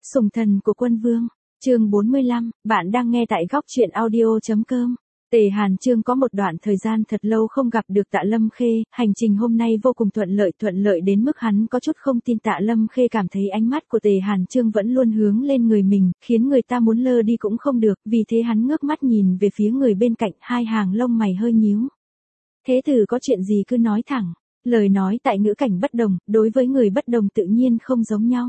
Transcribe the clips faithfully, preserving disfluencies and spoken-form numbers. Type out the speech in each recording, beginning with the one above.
Sủng thần của quân vương, chương bốn mươi lăm, bạn đang nghe tại góc truyện audio.com. Tề Hàn Chương có một đoạn thời gian thật lâu không gặp được Tạ Lâm Khê, hành trình hôm nay vô cùng thuận lợi thuận lợi đến mức hắn có chút không tin. Tạ Lâm Khê cảm thấy ánh mắt của Tề Hàn Chương vẫn luôn hướng lên người mình, khiến người ta muốn lơ đi cũng không được, vì thế hắn ngước mắt nhìn về phía người bên cạnh, hai hàng lông mày hơi nhíu. Thế tử có chuyện gì cứ nói thẳng, lời nói tại ngữ cảnh bất đồng, đối với người bất đồng tự nhiên không giống nhau.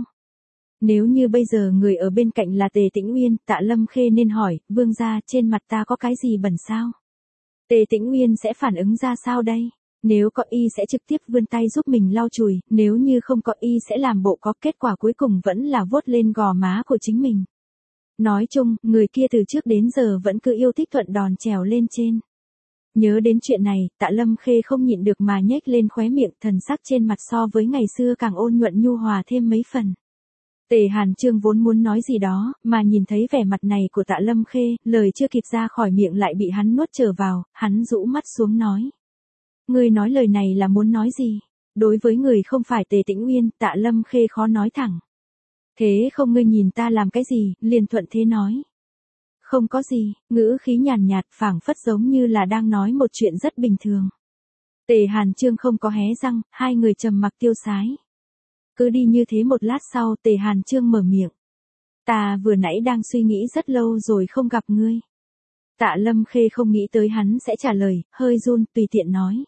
Nếu như bây giờ người ở bên cạnh là Tề Tĩnh Uyên, Tạ Lâm Khê nên hỏi, vương gia, trên mặt ta có cái gì bẩn sao? Tề Tĩnh Uyên sẽ phản ứng ra sao đây? Nếu có y sẽ trực tiếp vươn tay giúp mình lau chùi, nếu như không có y sẽ làm bộ có, kết quả cuối cùng vẫn là vuốt lên gò má của chính mình. Nói chung, người kia từ trước đến giờ vẫn cứ yêu thích thuận đòn trèo lên trên. Nhớ đến chuyện này, Tạ Lâm Khê không nhịn được mà nhếch lên khóe miệng, thần sắc trên mặt so với ngày xưa càng ôn nhuận nhu hòa thêm mấy phần. Tề Hàn Chương vốn muốn nói gì đó, mà nhìn thấy vẻ mặt này của Tạ Lâm Khê, lời chưa kịp ra khỏi miệng lại bị hắn nuốt trở vào, hắn rũ mắt xuống nói. Ngươi nói lời này là muốn nói gì? Đối với người không phải Tề Tĩnh Uyên, Tạ Lâm Khê khó nói thẳng. Thế không ngươi nhìn ta làm cái gì, liền thuận thế nói. Không có gì, ngữ khí nhàn nhạt, phảng phất giống như là đang nói một chuyện rất bình thường. Tề Hàn Chương không có hé răng, hai người trầm mặc tiêu sái. Cứ đi như thế một lát sau, Tề Hàn Chương mở miệng. Ta vừa nãy đang suy nghĩ rất lâu rồi không gặp ngươi. Tạ Lâm Khê không nghĩ tới hắn sẽ trả lời, hơi run, tùy tiện nói.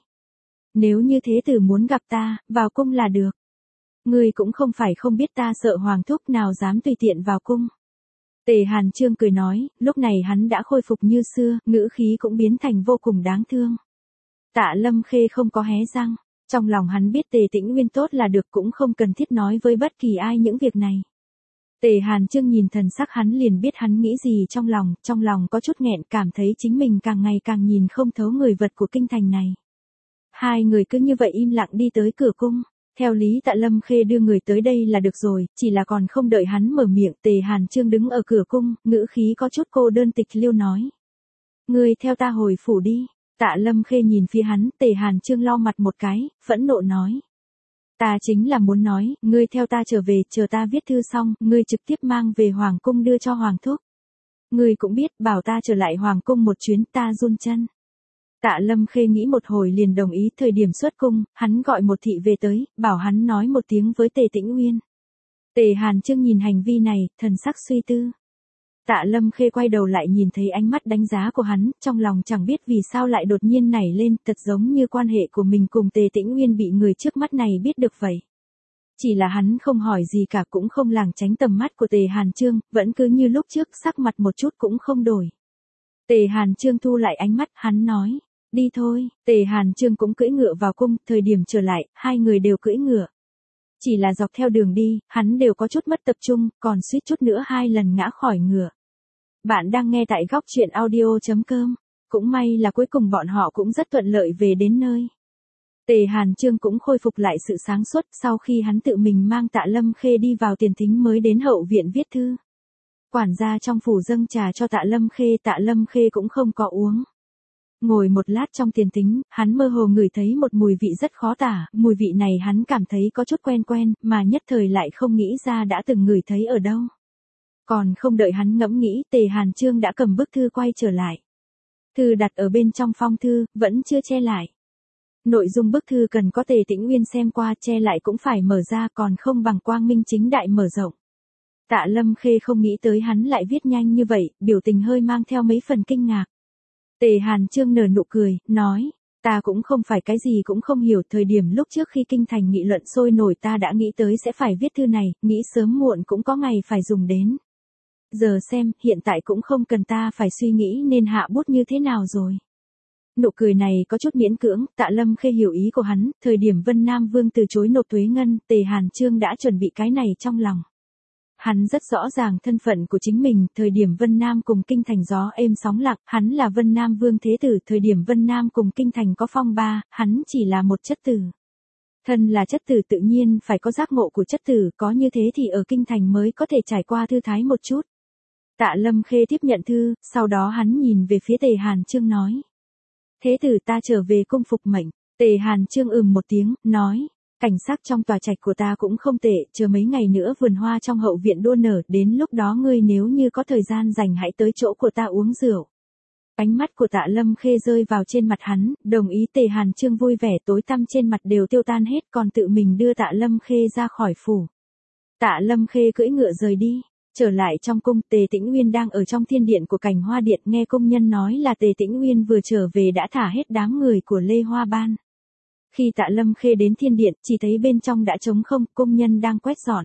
Nếu như thế tử muốn gặp ta, vào cung là được. Ngươi cũng không phải không biết ta sợ hoàng thúc nào dám tùy tiện vào cung. Tề Hàn Chương cười nói, lúc này hắn đã khôi phục như xưa, ngữ khí cũng biến thành vô cùng đáng thương. Tạ Lâm Khê không có hé răng. Trong lòng hắn biết Tề Tĩnh Uyên tốt là được, cũng không cần thiết nói với bất kỳ ai những việc này. Tề Hàn Chương nhìn thần sắc hắn liền biết hắn nghĩ gì trong lòng, trong lòng có chút nghẹn, cảm thấy chính mình càng ngày càng nhìn không thấu người vật của kinh thành này. Hai người cứ như vậy im lặng đi tới cửa cung. Theo lý Tạ Lâm Khê đưa người tới đây là được rồi, chỉ là còn không đợi hắn mở miệng, Tề Hàn Chương đứng ở cửa cung, ngữ khí có chút cô đơn tịch liêu nói. Ngươi theo ta hồi phủ đi. Tạ Lâm Khê nhìn phía hắn, Tề Hàn Chương lau mặt một cái, phẫn nộ nói. Ta chính là muốn nói, ngươi theo ta trở về, chờ ta viết thư xong, ngươi trực tiếp mang về Hoàng cung đưa cho Hoàng thúc. Ngươi cũng biết, bảo ta trở lại Hoàng cung một chuyến, ta run chân. Tạ Lâm Khê nghĩ một hồi liền đồng ý, thời điểm xuất cung, hắn gọi một thị về tới, bảo hắn nói một tiếng với Tề Tĩnh Uyên. Tề Hàn Chương nhìn hành vi này, thần sắc suy tư. Tạ Lâm Khê quay đầu lại nhìn thấy ánh mắt đánh giá của hắn, trong lòng chẳng biết vì sao lại đột nhiên nảy lên, thật giống như quan hệ của mình cùng Tề Tĩnh Uyên bị người trước mắt này biết được vậy. Chỉ là hắn không hỏi gì cả, cũng không lảng tránh tầm mắt của Tề Hàn Chương, vẫn cứ như lúc trước, sắc mặt một chút cũng không đổi. Tề Hàn Chương thu lại ánh mắt, hắn nói, đi thôi. Tề Hàn Chương cũng cưỡi ngựa vào cung, thời điểm trở lại, hai người đều cưỡi ngựa. Chỉ là dọc theo đường đi, hắn đều có chút mất tập trung, còn suýt chút nữa hai lần ngã khỏi ngựa. Bạn đang nghe tại góc truyện audio.com. Cũng may là cuối cùng bọn họ cũng rất thuận lợi về đến nơi. Tề Hàn Chương cũng khôi phục lại sự sáng suốt sau khi hắn tự mình mang Tạ Lâm Khê đi vào tiền thính mới đến hậu viện viết thư. Quản gia trong phủ dâng trà cho Tạ Lâm Khê, Tạ Lâm Khê cũng không có uống. Ngồi một lát trong tiền thính, hắn mơ hồ ngửi thấy một mùi vị rất khó tả, mùi vị này hắn cảm thấy có chút quen quen, mà nhất thời lại không nghĩ ra đã từng ngửi thấy ở đâu. Còn không đợi hắn ngẫm nghĩ, Tề Hàn Chương đã cầm bức thư quay trở lại. Thư đặt ở bên trong phong thư, vẫn chưa che lại. Nội dung bức thư cần có Tề Tĩnh Uyên xem qua, che lại cũng phải mở ra, còn không bằng quang minh chính đại mở rộng. Tạ Lâm Khê không nghĩ tới hắn lại viết nhanh như vậy, biểu tình hơi mang theo mấy phần kinh ngạc. Tề Hàn Chương nở nụ cười, nói, ta cũng không phải cái gì cũng không hiểu, thời điểm lúc trước khi kinh thành nghị luận sôi nổi ta đã nghĩ tới sẽ phải viết thư này, nghĩ sớm muộn cũng có ngày phải dùng đến. Giờ xem, hiện tại cũng không cần ta phải suy nghĩ nên hạ bút như thế nào rồi. Nụ cười này có chút miễn cưỡng, Tạ Lâm Khê hiểu ý của hắn, thời điểm Vân Nam Vương từ chối nộp thuế ngân, Tề Hàn Chương đã chuẩn bị cái này trong lòng. Hắn rất rõ ràng thân phận của chính mình, thời điểm Vân Nam cùng kinh thành gió êm sóng lặng, hắn là Vân Nam Vương Thế Tử, thời điểm Vân Nam cùng kinh thành có phong ba, hắn chỉ là một chất tử. Thân là chất tử tự nhiên phải có giác ngộ của chất tử, có như thế thì ở kinh thành mới có thể trải qua thư thái một chút. Tạ Lâm Khê tiếp nhận thư, sau đó hắn nhìn về phía Tề Hàn Chương nói. Thế tử ta trở về cung phục mệnh. Tề Hàn Chương ừm một tiếng, nói. cảnh sắc trong tòa trạch của ta cũng không tệ, chờ mấy ngày nữa vườn hoa trong hậu viện đua nở, đến lúc đó ngươi nếu như có thời gian rảnh hãy tới chỗ của ta uống rượu. Ánh mắt của Tạ Lâm Khê rơi vào trên mặt hắn, đồng ý. Tề Hàn Chương vui vẻ, tối tăm trên mặt đều tiêu tan hết, còn tự mình đưa Tạ Lâm Khê ra khỏi phủ. Tạ Lâm Khê cưỡi ngựa rời đi. Trở lại trong cung, Tề Tĩnh Nguyên đang ở trong thiên điện của Cảnh Hoa Điện, nghe công nhân nói là Tề Tĩnh Nguyên vừa trở về đã thả hết đám người của Lê Hoa Ban. Khi Tạ Lâm Khê đến thiên điện, chỉ thấy bên trong đã trống không, công nhân đang quét dọn.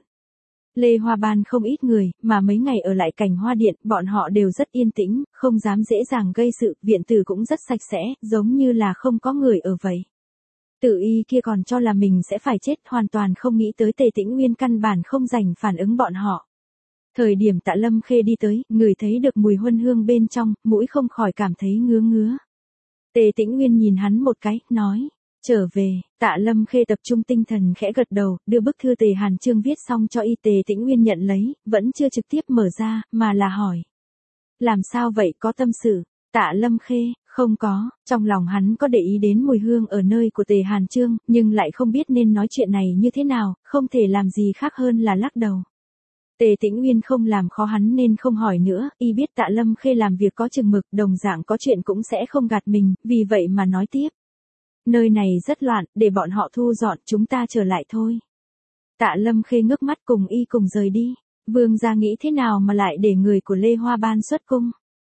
Lê Hoa Ban không ít người, mà mấy ngày ở lại Cảnh Hoa Điện, bọn họ đều rất yên tĩnh, không dám dễ dàng gây sự, viện tử cũng rất sạch sẽ, giống như là không có người ở vậy. Tử y kia còn cho là mình sẽ phải chết, hoàn toàn không nghĩ tới Tề Tĩnh Nguyên căn bản không dành phản ứng bọn họ. Thời điểm Tạ Lâm Khê đi tới, người thấy được mùi huân hương bên trong, mũi không khỏi cảm thấy ngứa ngứa. Tề Tĩnh Nguyên nhìn hắn một cái, nói, trở về. Tạ Lâm Khê tập trung tinh thần khẽ gật đầu, đưa bức thư Tề Hàn Chương viết xong cho y. Tề Tĩnh Nguyên nhận lấy, vẫn chưa trực tiếp mở ra, mà là hỏi. Làm sao vậy, có tâm sự? Tạ Lâm Khê, không có, trong lòng hắn có để ý đến mùi hương ở nơi của Tề Hàn Chương, nhưng lại không biết nên nói chuyện này như thế nào, không thể làm gì khác hơn là lắc đầu. Tề Tĩnh Nguyên không làm khó hắn nên không hỏi nữa, y biết Tạ Lâm Khê làm việc có chừng mực, đồng dạng có chuyện cũng sẽ không gạt mình, vì vậy mà nói tiếp. Nơi này rất loạn, để bọn họ thu dọn, chúng ta trở lại thôi. Tạ Lâm Khê ngước mắt cùng y cùng rời đi. Vương gia nghĩ thế nào mà lại để người của Lê Hoa Ban xuất cung?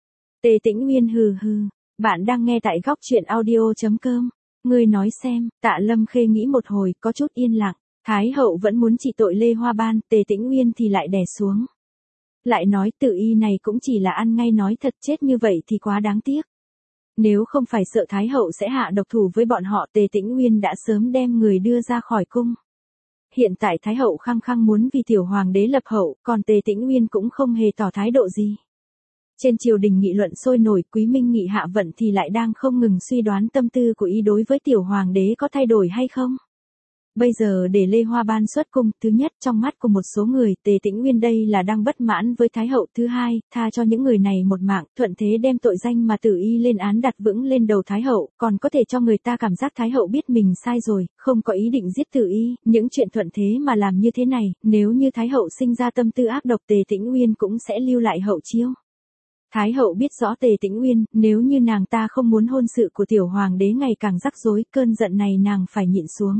Tề Tĩnh Nguyên hừ hừ, bạn đang nghe tại góc truyện audio chấm com. Ngươi nói xem. Tạ Lâm Khê nghĩ một hồi, có chút yên lặng. Thái hậu vẫn muốn trị tội Lê Hoa Ban, Tề Tĩnh Nguyên thì lại đè xuống. Lại nói Tử y này cũng chỉ là ăn ngay nói thật, chết như vậy thì quá đáng tiếc. Nếu không phải sợ Thái hậu sẽ hạ độc thủ với bọn họ, Tề Tĩnh Nguyên đã sớm đem người đưa ra khỏi cung. Hiện tại Thái hậu khăng khăng muốn vì tiểu hoàng đế lập hậu, còn Tề Tĩnh Nguyên cũng không hề tỏ thái độ gì. Trên triều đình nghị luận sôi nổi, Quý Minh Nghị Hạ Vận thì lại đang không ngừng suy đoán tâm tư của y đối với tiểu hoàng đế có thay đổi hay không. Bây giờ để Lê Hoa Ban xuất cung, thứ nhất trong mắt của một số người, Tề Tĩnh Nguyên đây là đang bất mãn với Thái hậu, thứ hai, tha cho những người này một mạng, thuận thế đem tội danh mà Tử y lên án đặt vững lên đầu Thái hậu, còn có thể cho người ta cảm giác Thái hậu biết mình sai rồi, không có ý định giết Tử y, những chuyện thuận thế mà làm như thế này, nếu như Thái hậu sinh ra tâm tư ác độc, Tề Tĩnh Nguyên cũng sẽ lưu lại hậu chiêu. Thái hậu biết rõ Tề Tĩnh Nguyên, nếu như nàng ta không muốn hôn sự của tiểu hoàng đế ngày càng rắc rối, cơn giận này nàng phải nhịn xuống.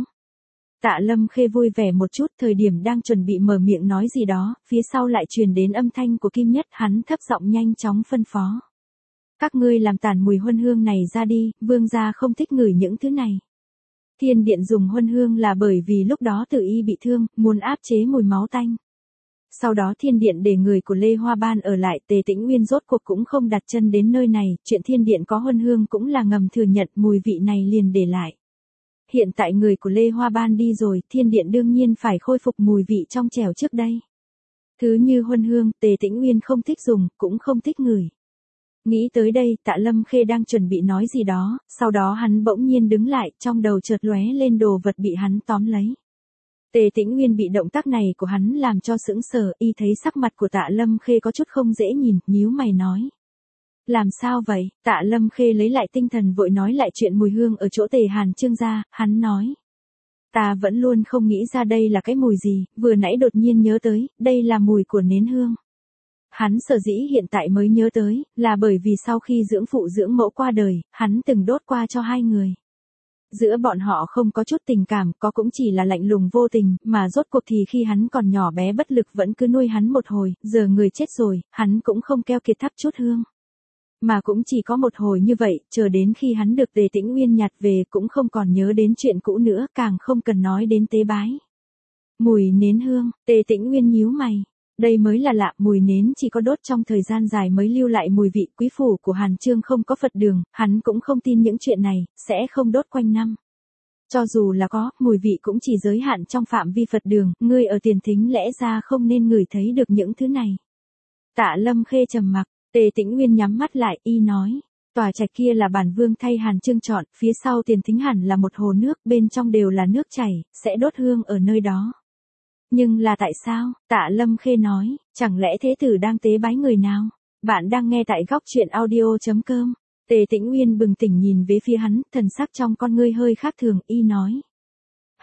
Tạ Lâm Khê vui vẻ một chút, thời điểm đang chuẩn bị mở miệng nói gì đó, phía sau lại truyền đến âm thanh của Kim Nhất, hắn thấp giọng nhanh chóng phân phó. Các ngươi làm tản mùi huân hương này ra đi, vương gia không thích ngửi những thứ này. Thiên điện dùng huân hương là bởi vì lúc đó Tử y bị thương, muốn áp chế mùi máu tanh. Sau đó thiên điện để người của Lê Hoa Ban ở lại, Tề Tĩnh Nguyên rốt cuộc cũng không đặt chân đến nơi này, chuyện thiên điện có huân hương cũng là ngầm thừa nhận, mùi vị này liền để lại. Hiện tại người của Lê Hoa Ban đi rồi, thiên điện đương nhiên phải khôi phục mùi vị trong trẻo trước đây. Thứ như huân hương, Tề Tĩnh Nguyên không thích dùng, cũng không thích ngửi. Nghĩ tới đây, Tạ Lâm Khê đang chuẩn bị nói gì đó, sau đó hắn bỗng nhiên đứng lại, trong đầu chợt lóe lên đồ vật bị hắn tóm lấy. Tề Tĩnh Nguyên bị động tác này của hắn làm cho sững sờ, y thấy sắc mặt của Tạ Lâm Khê có chút không dễ nhìn, nhíu mày nói. Làm sao vậy? Tạ Lâm Khê lấy lại tinh thần vội nói lại chuyện mùi hương ở chỗ Tề Hàn Chương ra, hắn nói. Ta vẫn luôn không nghĩ ra đây là cái mùi gì, vừa nãy đột nhiên nhớ tới, đây là mùi của nến hương. Hắn sở dĩ hiện tại mới nhớ tới, là bởi vì sau khi dưỡng phụ dưỡng mẫu qua đời, hắn từng đốt qua cho hai người. Giữa bọn họ không có chút tình cảm, có cũng chỉ là lạnh lùng vô tình, mà rốt cuộc thì khi hắn còn nhỏ bé bất lực vẫn cứ nuôi hắn một hồi, giờ người chết rồi, hắn cũng không keo kiệt thắp chút hương. Mà cũng chỉ có một hồi như vậy, chờ đến khi hắn được Tề Tĩnh Nguyên nhặt về cũng không còn nhớ đến chuyện cũ nữa, càng không cần nói đến tế bái. Mùi nến hương, Tề Tĩnh Nguyên nhíu mày. Đây mới là lạ, mùi nến chỉ có đốt trong thời gian dài mới lưu lại mùi vị, quý phủ của Hàn Chương không có Phật đường, hắn cũng không tin những chuyện này, sẽ không đốt quanh năm. Cho dù là có, mùi vị cũng chỉ giới hạn trong phạm vi Phật đường, ngươi ở Tiền Thính lẽ ra không nên ngửi thấy được những thứ này. Tạ Lâm Khê trầm mặc, Tề Tĩnh Nguyên nhắm mắt lại, y nói. Tòa trạch kia là bản vương thay Hàn Chương chọn, phía sau Tiền Thính hẳn là một hồ nước, bên trong đều là nước chảy, sẽ đốt hương ở nơi đó. Nhưng là tại sao? Tạ Lâm Khê nói, chẳng lẽ thế tử đang tế bái người nào? Bạn đang nghe tại góc truyện audio chấm com. Tề Tĩnh Nguyên bừng tỉnh nhìn về phía hắn, thần sắc trong con ngươi hơi khác thường, y nói.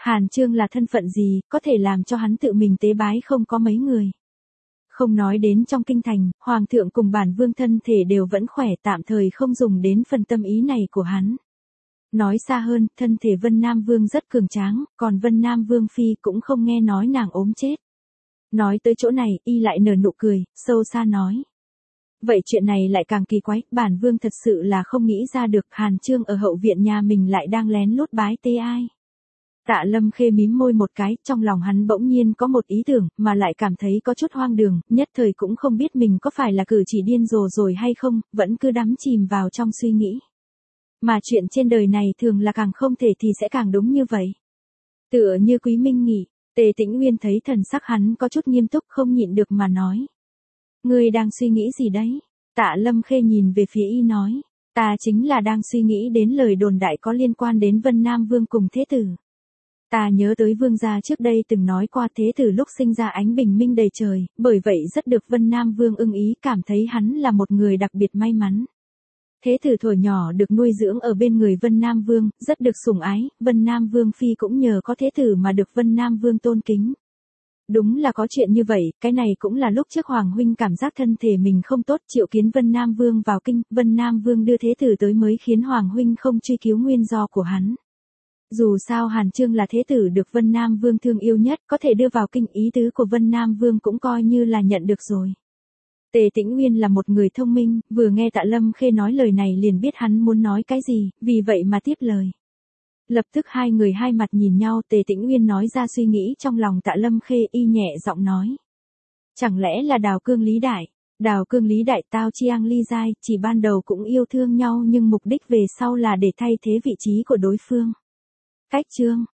Hàn Chương là thân phận gì, có thể làm cho hắn tự mình tế bái không có mấy người. Không nói đến trong kinh thành, Hoàng thượng cùng bản vương thân thể đều vẫn khỏe, tạm thời không dùng đến phần tâm ý này của hắn. Nói xa hơn, thân thể Vân Nam Vương rất cường tráng, còn Vân Nam Vương Phi cũng không nghe nói nàng ốm chết. Nói tới chỗ này, y lại nở nụ cười, sâu xa nói. Vậy chuyện này lại càng kỳ quái, bản vương thật sự là không nghĩ ra được Hàn Chương ở hậu viện nhà mình lại đang lén lút bái tế ai. Tạ Lâm Khê mím môi một cái, trong lòng hắn bỗng nhiên có một ý tưởng, mà lại cảm thấy có chút hoang đường, nhất thời cũng không biết mình có phải là cử chỉ điên rồ rồi hay không, vẫn cứ đắm chìm vào trong suy nghĩ. Mà chuyện trên đời này thường là càng không thể thì sẽ càng đúng như vậy. Tựa như Quý Minh Nghị, Tề Tĩnh Uyên thấy thần sắc hắn có chút nghiêm túc không nhịn được mà nói. Ngươi đang suy nghĩ gì đấy? Tạ Lâm Khê nhìn về phía y nói. Ta chính là đang suy nghĩ đến lời đồn đại có liên quan đến Vân Nam Vương cùng Thế Tử. Ta nhớ tới vương gia trước đây từng nói qua Thế Tử lúc sinh ra ánh bình minh đầy trời, bởi vậy rất được Vân Nam Vương ưng ý, cảm thấy hắn là một người đặc biệt may mắn. Thế Tử thuở nhỏ được nuôi dưỡng ở bên người Vân Nam Vương, rất được sủng ái, Vân Nam Vương Phi cũng nhờ có Thế Tử mà được Vân Nam Vương tôn kính. Đúng là có chuyện như vậy, cái này cũng là lúc trước Hoàng huynh cảm giác thân thể mình không tốt, triệu kiến Vân Nam Vương vào kinh, Vân Nam Vương đưa Thế Tử tới mới khiến Hoàng huynh không truy cứu nguyên do của hắn. Dù sao Hàn Chương là Thế Tử được Vân Nam Vương thương yêu nhất, có thể đưa vào kinh, ý tứ của Vân Nam Vương cũng coi như là nhận được rồi. Tề Tĩnh Uyên là một người thông minh, vừa nghe Tạ Lâm Khê nói lời này liền biết hắn muốn nói cái gì, vì vậy mà tiếp lời. Lập tức hai người hai mặt nhìn nhau, Tề Tĩnh Uyên nói ra suy nghĩ trong lòng Tạ Lâm Khê, y nhẹ giọng nói. Chẳng lẽ là Đào Cương Lý Đại? Đào Cương Lý Đại tao chiang ly giai, chỉ ban đầu cũng yêu thương nhau nhưng mục đích về sau là để thay thế vị trí của đối phương. Cách chương